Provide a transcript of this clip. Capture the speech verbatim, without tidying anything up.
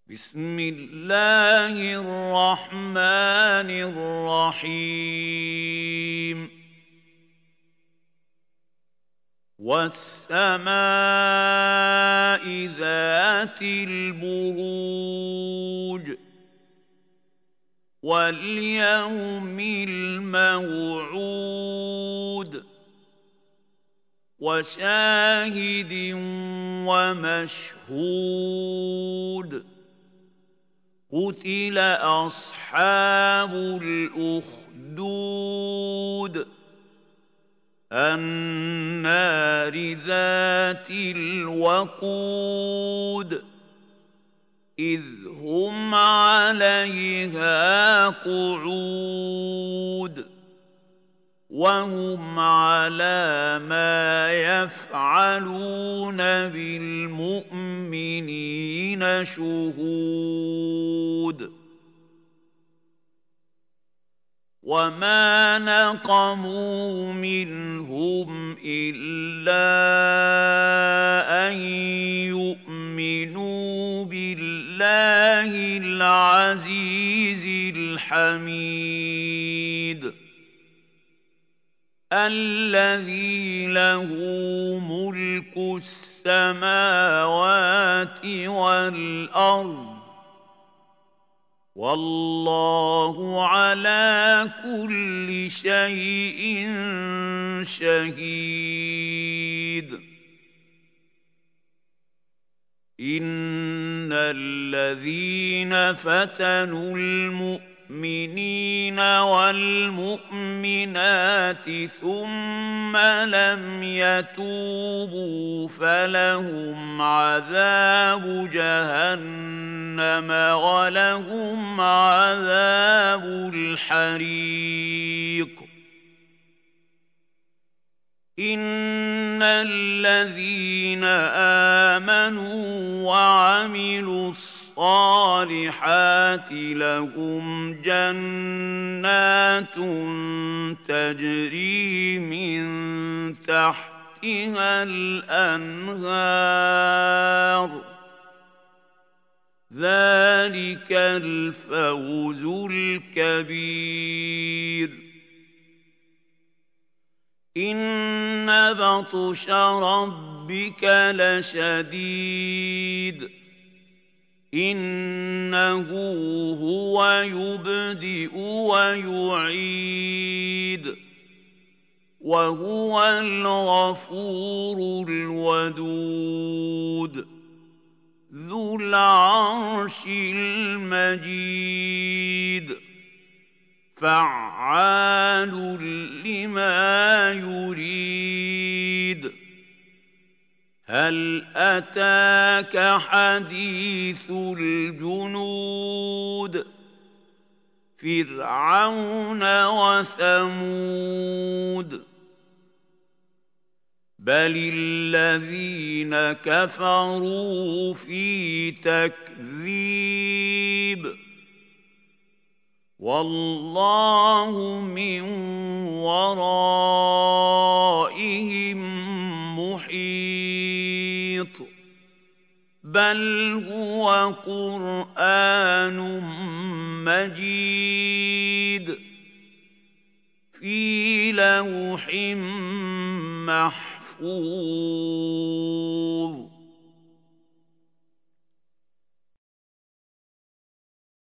بسم الله الرحمن الرحيم والسماء ذات البروج واليوم الموعود وشاهد ومشهود قتل أصحاب الأخدود النار ذات الوقود إذ هم عليها قعود وهم على ما يفعلون بالمؤمنين شهود وما نقموا منهم إلا أن يؤمنوا بالله العزيز الحميد الذي له ملك السماوات والأرض والله على كل شيء شهيد إن الذين فتنوا المؤمنين والمؤمنات ثم لم يتوبوا فلهم عذاب جهنم ولهم عذاب الحريق إن الذين آمنوا وعملوا الصالحات لهم جنات تجري من تحتها الأنهار ذلك الفوز الكبير إن بطش ربك لشديد إنه هو يبدئ ويعيد وهو الغفور الودود ذو العرش المجيد فعال لما يريد هل أتاك حديث الجنود فرعون وثمود بل الذين كفروا في تكذيب والله من ورائهم محيط بل هو قرآن مجيد في لوح محفوظ